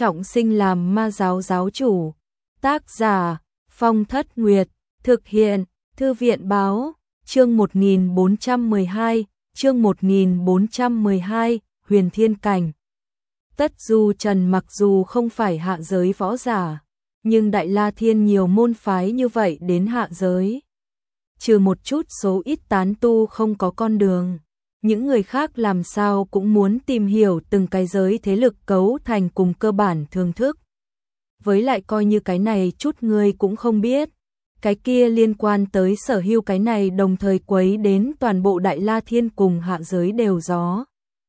trọng sinh làm ma giáo giáo chủ. Tác giả Phong Thất Nguyệt, thực hiện Thư viện báo, chương 1412, Huyền Thiên Cảnh. Tất Du Trần mặc dù không phải hạ giới võ giả, nhưng Đại La Thiên nhiều môn phái như vậy đến hạ giới. Trừ một chút số ít tán tu không có con đường, những người khác làm sao cũng muốn tìm hiểu từng cái giới thế lực cấu thành cùng cơ bản thưởng thức. Với lại coi như cái này chút người cũng không biết, cái kia liên quan tới sở hữu cái này đồng thời quấy đến toàn bộ Đại La Thiên cùng hạ giới đều gió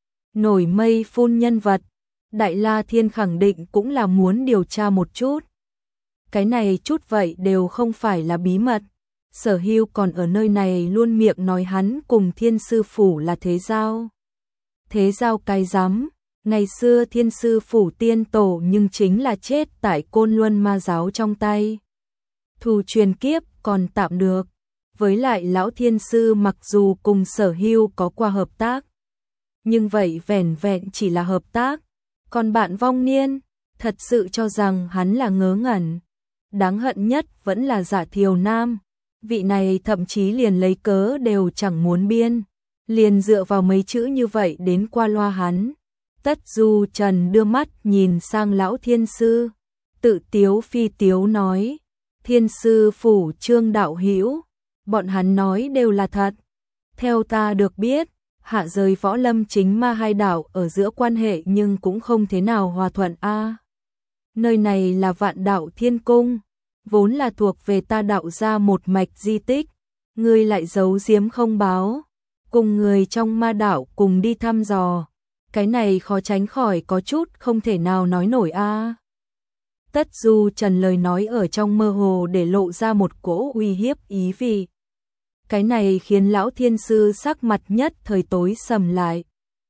nổi mây phun nhân vật. Đại La Thiên khẳng định cũng là muốn điều tra một chút. Cái này chút vậy đều không phải là bí mật. Sở hữu còn ở nơi này luôn miệng nói hắn cùng Thiên Sư Phủ là thế giao. Thế giao cái rắm, ngày xưa Thiên Sư Phủ tiên tổ nhưng chính là chết tại Côn Luân ma giáo trong tay. Thù truyền kiếp còn tạm được, với lại lão Thiên Sư mặc dù cùng Sở hữu có qua hợp tác, nhưng vậy vẻn vẹn chỉ là hợp tác. Còn bạn Vong Niên, thật sự cho rằng hắn là ngớ ngẩn. Đáng hận nhất vẫn là Dạ Thiều Nam. Vị này thậm chí liền lấy cớ đều chẳng muốn biên, liền dựa vào mấy chữ như vậy đến qua loa hắn. Tất Du Trần đưa mắt nhìn sang lão Thiên Sư, tự tiếu phi tiếu nói: Thiên Sư Phủ Trương đạo hữu, bọn hắn nói đều là thật. Theo ta được biết, hạ giới võ lâm chính ma hai đạo ở giữa quan hệ nhưng cũng không thế nào hòa thuận a. Nơi này là Vạn Đạo Thiên Cung, vốn là thuộc về ta đạo ra một mạch di tích, ngươi lại giấu giếm không báo, cùng người trong ma đạo cùng đi thăm dò, cái này khó tránh khỏi có chút không thể nào nói nổi a. Tất Du Trần lời nói ở trong mơ hồ để lộ ra một cỗ uy hiếp ý vị. Cái này khiến lão Thiên Sư sắc mặt nhất thời tối sầm lại.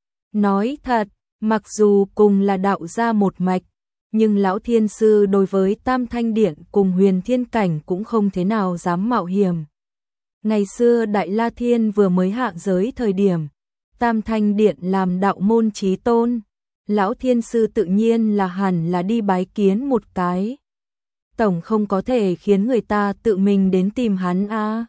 Nói thật, mặc dù cùng là đạo ra một mạch, nhưng lão Thiên Sư đối với Tam Thanh Điện cùng Huyền Thiên Cảnh cũng không thế nào dám mạo hiểm. Ngày xưa Đại La Thiên vừa mới hạ giới thời điểm, Tam Thanh Điện làm đạo môn chí tôn, lão Thiên Sư tự nhiên là hẳn là đi bái kiến một cái. Tổng không có thể khiến người ta tự mình đến tìm hắn a.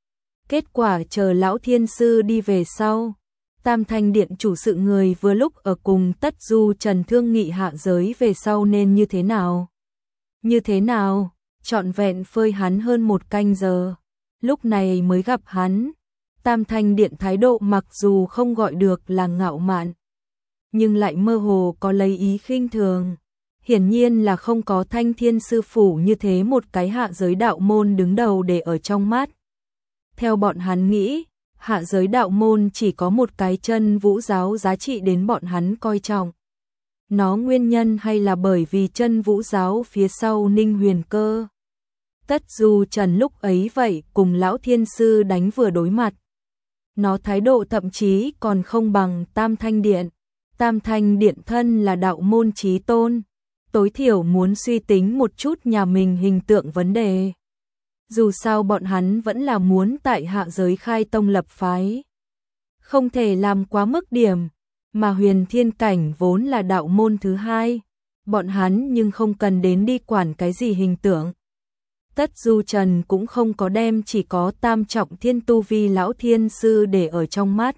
Kết quả chờ lão Thiên Sư đi về sau, Tam Thanh Điện chủ sự người vừa lúc ở cùng Tất Du Trần thương nghị hạ giới về sau nên như thế nào. Như thế nào, trọn vẹn phơi hắn hơn một canh giờ, lúc này mới gặp hắn. Tam Thanh Điện thái độ mặc dù không gọi được là ngạo mạn, nhưng lại mơ hồ có lấy ý khinh thường. Hiển nhiên là không có Thanh Thiên Sư Phủ như thế một cái hạ giới đạo môn đứng đầu để ở trong mắt. Theo bọn hắn nghĩ, hạ giới đạo môn chỉ có một cái chân vũ giáo giá trị đến bọn hắn coi trọng. Nó nguyên nhân hay là bởi vì chân vũ giáo phía sau Ninh Huyền Cơ. Tất Du Trần lúc ấy vậy cùng lão Thiên Sư đánh vừa đối mặt. Nó thái độ thậm chí còn không bằng Tam Thanh Điện. Tam Thanh Điện thân là đạo môn chí tôn, tối thiểu muốn suy tính một chút nhà mình hình tượng vấn đề. Dù sao bọn hắn vẫn là muốn tại hạ giới khai tông lập phái, không thể làm quá mức điểm, mà Huyền Thiên Cảnh vốn là đạo môn thứ hai, bọn hắn nhưng không cần đến đi quản cái gì hình tượng. Tất Du Trần cũng không có đem chỉ có tam trọng thiên tu vi lão Thiên Sư để ở trong mắt.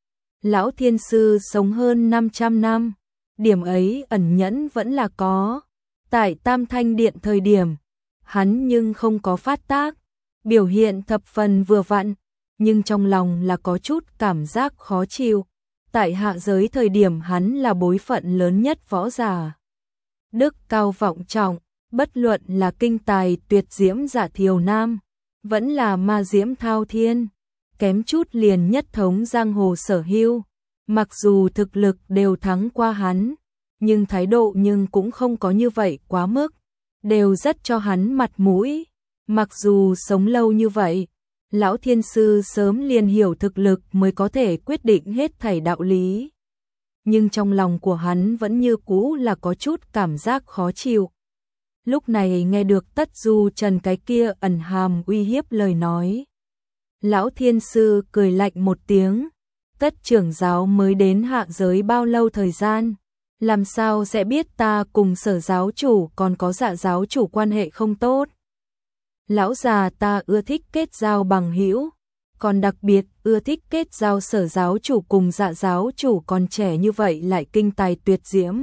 Lão Thiên Sư sống hơn 500 năm, điểm ấy ẩn nhẫn vẫn là có. Tại Tam Thanh Điện thời điểm, hắn nhưng không có phát tác, biểu hiện thập phần vừa vặn, nhưng trong lòng là có chút cảm giác khó chịu. Tại hạ giới thời điểm hắn là bối phận lớn nhất võ giả, đức cao vọng trọng, bất luận là kinh tài tuyệt diễm Dạ Thiều Nam, vẫn là ma diễm Thao Thiên, kém chút liền nhất thống giang hồ Sở hữu. Mặc dù thực lực đều thắng qua hắn, nhưng thái độ nhưng cũng không có như vậy quá mức, đều rất cho hắn mặt mũi. Mặc dù sống lâu như vậy, lão Thiên Sư sớm liền hiểu thực lực mới có thể quyết định hết thảy đạo lý. Nhưng trong lòng của hắn vẫn như cũ là có chút cảm giác khó chịu. Lúc này nghe được Tất Du Trần cái kia ẩn hàm uy hiếp lời nói, lão Thiên Sư cười lạnh một tiếng. Tất trưởng giáo mới đến hạ giới bao lâu thời gian, Làm sao sẽ biết ta cùng Sở giáo chủ còn có Dạ giáo chủ quan hệ không tốt? Lão già ta ưa thích kết giao bằng hữu, còn đặc biệt ưa thích kết giao Sở giáo chủ cùng Dạ giáo chủ còn trẻ như vậy lại kinh tài tuyệt diễm.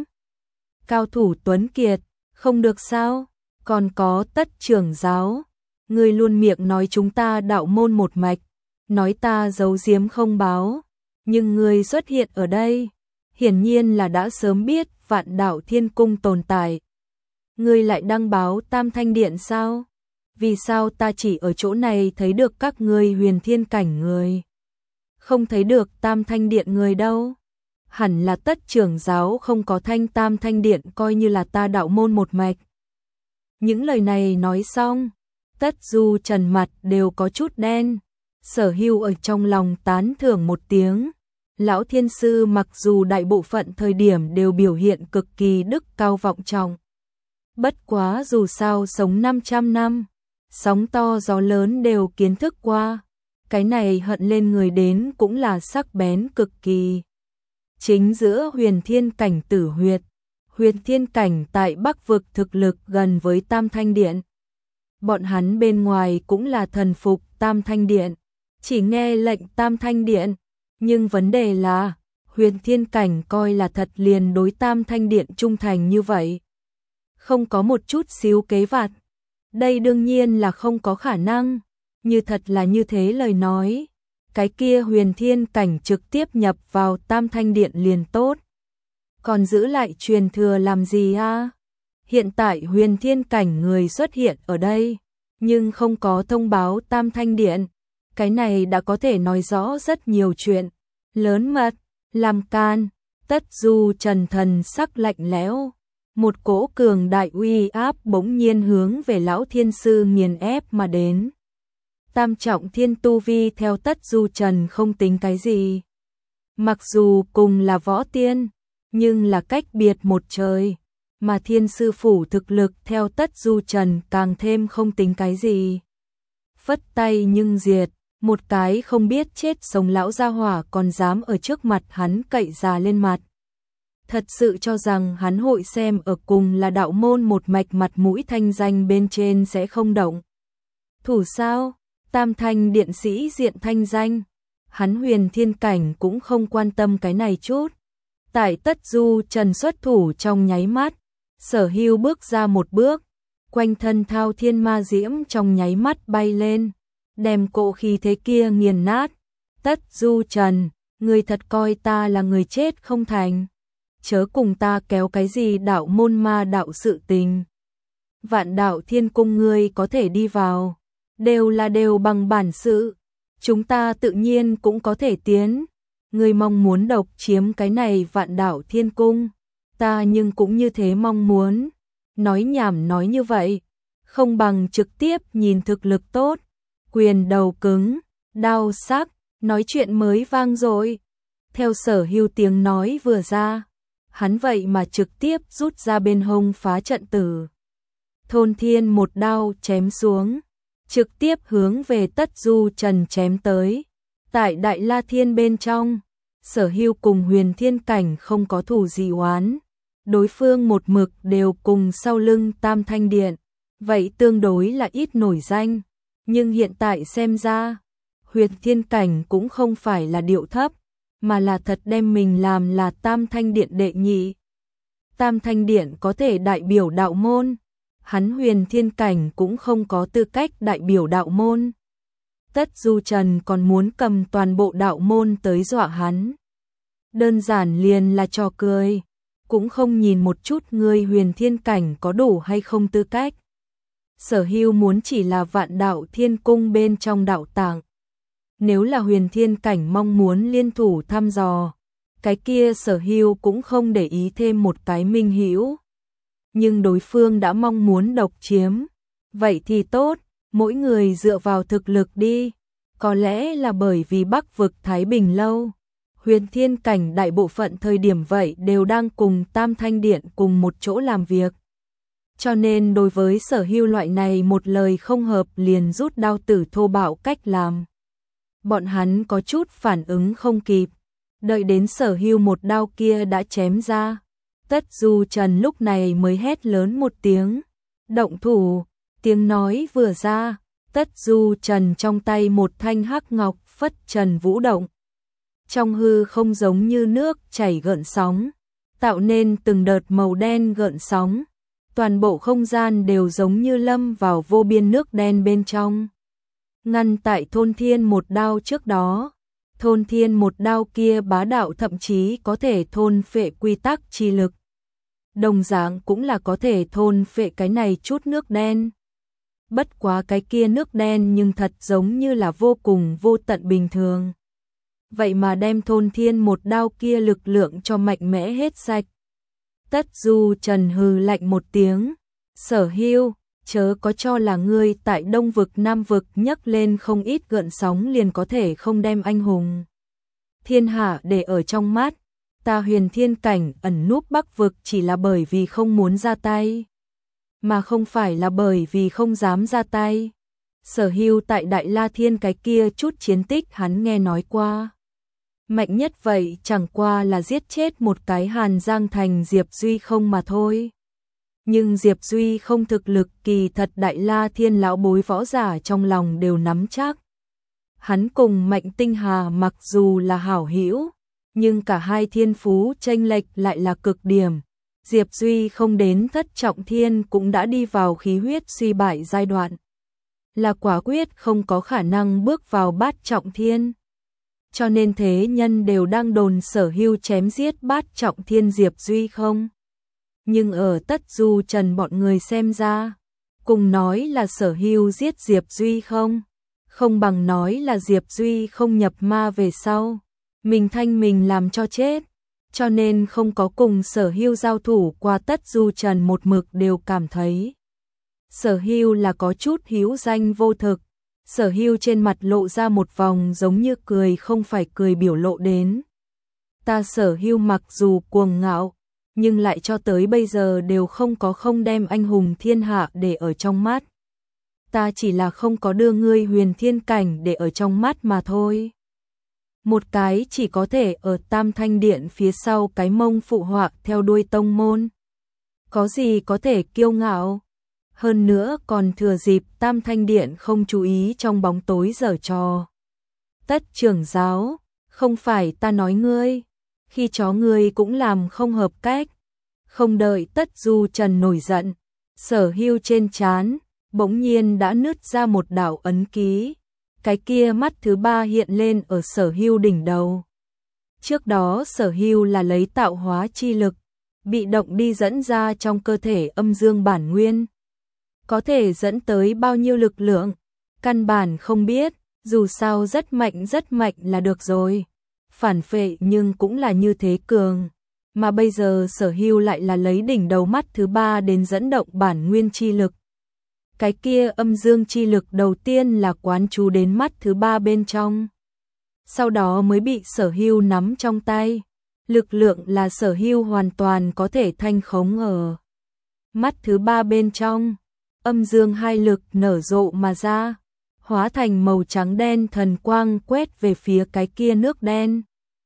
Cao thủ tuấn kiệt, không được sao? Còn có Tất trưởng giáo, ngươi luôn miệng nói chúng ta đạo môn một mạch, nói ta giấu giếm không báo, nhưng ngươi xuất hiện ở đây, hiển nhiên là đã sớm biết Vạn Đạo Thiên Cung tồn tại. Ngươi lại đăng báo Tam Thanh Điện sao? Vì sao ta chỉ ở chỗ này thấy được các ngươi huyền thiên cảnh người, không thấy được Tam Thanh Điện người đâu? Hẳn là Tất trưởng giáo không có thanh Tam Thanh Điện coi như là ta đạo môn một mạch. Những lời này nói xong, Tất Du Trần mặt đều có chút đen. Sở Hưu ở trong lòng tán thưởng một tiếng. Lão thiên sư mặc dù đại bộ phận thời điểm đều biểu hiện cực kỳ đức cao vọng trọng. Bất quá dù sao sống 500 năm, sóng to gió lớn đều kiến thức qua. Cái này hận lên người đến cũng là sắc bén cực kỳ. Chính giữa huyền thiên cảnh Tử Huyệt, huyền thiên cảnh tại Bắc vực thực lực gần với Tam Thanh Điện. Bọn hắn bên ngoài cũng là thần phục Tam Thanh Điện, chỉ nghe lệnh Tam Thanh Điện. Nhưng vấn đề là, huyền thiên cảnh coi là thật liền đối Tam Thanh Điện trung thành như vậy. Không có một chút xíu kế vặt. Đây đương nhiên là không có khả năng. Như thật là như thế lời nói, cái kia huyền thiên cảnh trực tiếp nhập vào Tam Thanh Điện liền tốt. Còn giữ lại truyền thừa làm gì a? Hiện tại huyền thiên cảnh người xuất hiện ở đây, nhưng không có thông báo Tam Thanh Điện. Cái này đã có thể nói rõ rất nhiều chuyện. Lớn mật, làm can. Tất Du Trần thần sắc lạnh lẽo. Một cỗ cường đại uy áp bỗng nhiên hướng về lão thiên sư nghiền ép mà đến. Tam trọng thiên tu vi theo Tất Du Trần không tính cái gì. Mặc dù cùng là võ tiên, nhưng là cách biệt một trời. Mà thiên sư phủ thực lực theo Tất Du Trần càng thêm không tính cái gì. Phất tay nhưng diệt, một cái không biết chết sống lão gia hỏa còn dám ở trước mặt hắn cậy già lên mặt. Thật sự cho rằng hắn hội xem ở cùng là đạo môn một mạch mặt mũi thanh danh bên trên sẽ không động. Thủ sao? Tam Thanh Điện sĩ diện thanh danh. Hắn huyền thiên cảnh cũng không quan tâm cái này chút. Tại Tất Du Trần xuất thủ trong nháy mắt, Sở Hưu bước ra một bước, quanh thân thao thiên ma diễm trong nháy mắt bay lên, đem cỗ khí thế kia nghiền nát. Tất Du Trần, ngươi thật coi ta là người chết không thành? Chớ cùng ta kéo cái gì đạo môn ma đạo sự tình. Vạn Đạo Thiên Cung ngươi có thể đi vào, đều bằng bản sự, chúng ta tự nhiên cũng có thể tiến. Ngươi mong muốn độc chiếm cái này Vạn Đạo Thiên Cung, ta nhưng cũng như thế mong muốn. Nói nhảm nói như vậy, không bằng trực tiếp nhìn thực lực tốt, quyền đầu cứng, đao sắc, nói chuyện mới vang dội. Theo Sở Hưu tiếng nói vừa ra, hắn vậy mà trực tiếp rút ra bên hông phá trận tử. Thôn thiên một đao chém xuống, trực tiếp hướng về Tất Du Trần chém tới. Tại Đại La Thiên bên trong, Sở Hưu cùng huyền thiên cảnh không có thù gì oán. Đối phương một mực đều cùng sau lưng Tam Thanh Điện, vậy tương đối là ít nổi danh. Nhưng hiện tại xem ra, huyền thiên cảnh cũng không phải là điệu thấp, mà là thật đem mình làm là Tam Thanh Điện đệ nhị. Tam Thanh Điện có thể đại biểu đạo môn, hắn huyền thiên cảnh cũng không có tư cách đại biểu đạo môn. Tất Du Trần còn muốn cầm toàn bộ đạo môn tới dọa hắn. Đơn giản liền là trò cười, cũng không nhìn một chút người huyền thiên cảnh có đủ hay không tư cách. Sở Hưu muốn chỉ là Vạn Đạo Thiên Cung bên trong đạo tạng. Nếu là huyền thiên cảnh mong muốn liên thủ thăm dò, cái kia Sở Hưu cũng không để ý thêm một cái minh hữu. Nhưng đối phương đã mong muốn độc chiếm, vậy thì tốt, mỗi người dựa vào thực lực đi. Có lẽ là bởi vì Bắc vực Thái Bình lâu, huyền thiên cảnh đại bộ phận thời điểm vậy đều đang cùng Tam Thanh Điện cùng một chỗ làm việc. Cho nên đối với Sở Hưu loại này một lời không hợp liền rút đao tử thô bạo cách làm, bọn hắn có chút phản ứng không kịp. Đợi đến Sở Hưu một đao kia đã chém ra, Tất Du Trần lúc này mới hét lớn một tiếng, động thủ. Tiếng nói vừa ra, Tất Du Trần trong tay một thanh hắc ngọc phất trần vũ động. Trong hư không giống như nước chảy gợn sóng, tạo nên từng đợt màu đen gợn sóng. Toàn bộ không gian đều giống như lâm vào vô biên nước đen bên trong. Ngăn tại thôn thiên một đao trước đó, thôn thiên một đao kia bá đạo thậm chí có thể thôn phệ quy tắc chi lực. Đồng dạng cũng là có thể thôn phệ cái này chút nước đen. Bất quá cái kia nước đen nhưng thật giống như là vô cùng vô tận bình thường. Vậy mà đem thôn thiên một đao kia lực lượng cho mạnh mẽ hết sạch. Tất Du Trần hừ lạnh một tiếng, Sở Hưu, chớ có cho là ngươi tại Đông vực Nam vực nhấc lên không ít gợn sóng liền có thể không đem anh hùng thiên hạ để ở trong mắt. Ta Huyền Thiên cảnh ẩn núp Bắc vực chỉ là bởi vì không muốn ra tay, mà không phải là bởi vì không dám ra tay. Sở Hưu tại Đại La Thiên cái kia chút chiến tích hắn nghe nói qua. Mạnh nhất vậy chẳng qua là giết chết một cái Hàn Giang Thành Diệp Duy không mà thôi. Nhưng Diệp Duy không thực lực kỳ thật Đại La Thiên lão bối võ giả trong lòng đều nắm chắc. Hắn cùng Mạnh Tinh Hà mặc dù là hảo hữu, nhưng cả hai thiên phú chênh lệch lại là cực điểm. Diệp Duy không đến thất trọng thiên cũng đã đi vào khí huyết suy bại giai đoạn, là quả quyết không có khả năng bước vào bát trọng thiên. Cho nên thế nhân đều đang đồn Sở Hưu chém giết bát trọng thiên Diệp Duy không. Nhưng ở Tất Du Trần bọn người xem ra, cùng nói là Sở Hưu giết Diệp Duy không bằng nói là Diệp Duy không nhập ma về sau, mình thanh mình làm cho chết. Cho nên không có cùng Sở Hưu giao thủ qua. Tất Du Trần một mực đều cảm thấy Sở Hưu là có chút hữu danh vô thực. Sở Hưu trên mặt lộ ra một vòng giống như cười không phải cười biểu lộ đến. Ta Sở Hưu mặc dù cuồng ngạo, nhưng lại cho tới bây giờ đều không đem anh hùng thiên hạ để ở trong mắt. Ta chỉ là không có đưa ngươi Huyền Thiên cảnh để ở trong mắt mà thôi. Một cái chỉ có thể ở Tam Thanh Điện phía sau cái mông phụ họa theo đuôi tông môn. Có gì có thể kiêu ngạo? Hơn nữa còn thừa dịp Tam Thanh Điện không chú ý trong bóng tối giở trò. Tất trưởng giáo, không phải ta nói ngươi, khi chó ngươi cũng làm không hợp cách. Không đợi Tất Du Trần nổi giận, Sở Hưu trên trán bỗng nhiên đã nứt ra một đạo ấn ký. Cái kia mắt thứ ba hiện lên ở Sở Hưu đỉnh đầu. Trước đó Sở Hưu là lấy tạo hóa chi lực, bị động đi dẫn ra trong cơ thể âm dương bản nguyên. Có thể dẫn tới bao nhiêu lực lượng, căn bản không biết, dù sao rất mạnh là được rồi. Phản phệ nhưng cũng là như thế cường. Mà bây giờ Sở Hưu lại là lấy đỉnh đầu mắt thứ ba đến dẫn động bản nguyên chi lực. Cái kia âm dương chi lực đầu tiên là quán chú đến mắt thứ ba bên trong, sau đó mới bị Sở Hưu nắm trong tay. Lực lượng là Sở Hưu hoàn toàn có thể thanh khống ở mắt thứ ba bên trong. Âm dương hai lực nở rộ mà ra, hóa thành màu trắng đen thần quang quét về phía cái kia nước đen.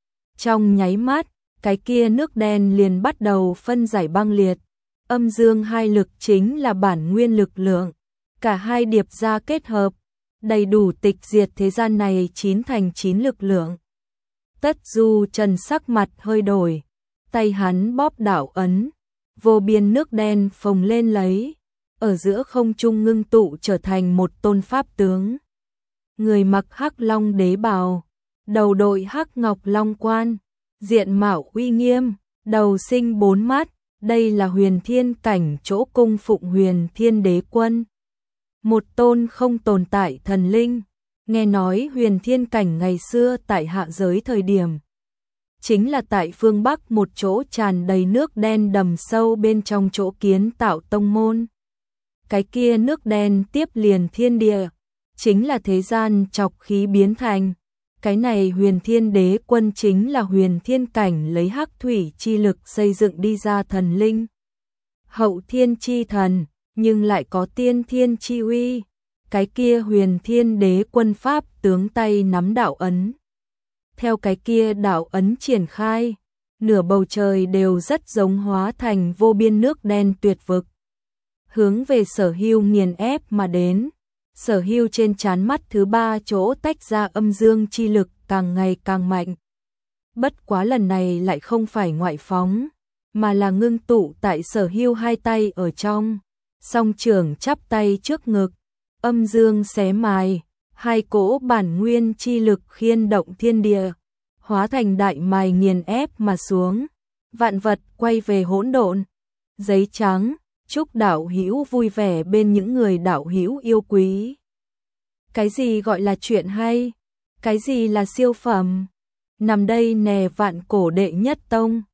Trong nháy mắt, cái kia nước đen liền bắt đầu phân giải băng liệt. Âm dương hai lực chính là bản nguyên lực lượng, cả hai điệp ra kết hợp, đầy đủ tịch diệt thế gian này 9 thành 9 lực lượng. Tất Du Trần sắc mặt hơi đổi, tay hắn bóp đạo ấn, vô biên nước đen phồng lên lấy, ở giữa không trung ngưng tụ trở thành một tôn pháp tướng. Người mặc hắc long đế bào, đầu đội hắc ngọc long quan, diện mạo uy nghiêm, đầu sinh 4 mắt, đây là Huyền Thiên cảnh chỗ cung phụng Huyền Thiên Đế Quân. Một tôn không tồn tại thần linh. Nghe nói Huyền Thiên cảnh ngày xưa tại hạ giới thời điểm, chính là tại phương Bắc một chỗ tràn đầy nước đen đầm sâu bên trong chỗ kiến tạo tông môn. Cái kia nước đen tiếp liền thiên địa, chính là thế gian chọc khí biến thành. Cái này Huyền Thiên Đế Quân chính là Huyền Thiên cảnh lấy hắc thủy chi lực xây dựng đi ra thần linh. Hậu thiên chi thần, nhưng lại có tiên thiên chi uy. Cái kia Huyền Thiên Đế Quân pháp tướng tay nắm đạo ấn. Theo cái kia đạo ấn triển khai, nửa bầu trời đều rất giống hóa thành vô biên nước đen tuyệt vực. Hướng về Sở Hưu nghiền ép mà đến. Sở Hưu trên trán mắt thứ ba chỗ tách ra âm dương chi lực càng ngày càng mạnh. Bất quá lần này lại không phải ngoại phóng, mà là ngưng tụ tại Sở Hưu hai tay ở trong, song trưởng chắp tay trước ngực, âm dương xé mài, hai cỗ bản nguyên chi lực khiên động thiên địa, hóa thành đại mài nghiền ép mà xuống, vạn vật quay về hỗn độn. Giấy trắng, chúc đạo hữu vui vẻ bên những người đạo hữu yêu quý. Cái gì gọi là chuyện hay? Cái gì là siêu phẩm? Nằm đây nè vạn cổ đệ nhất tông.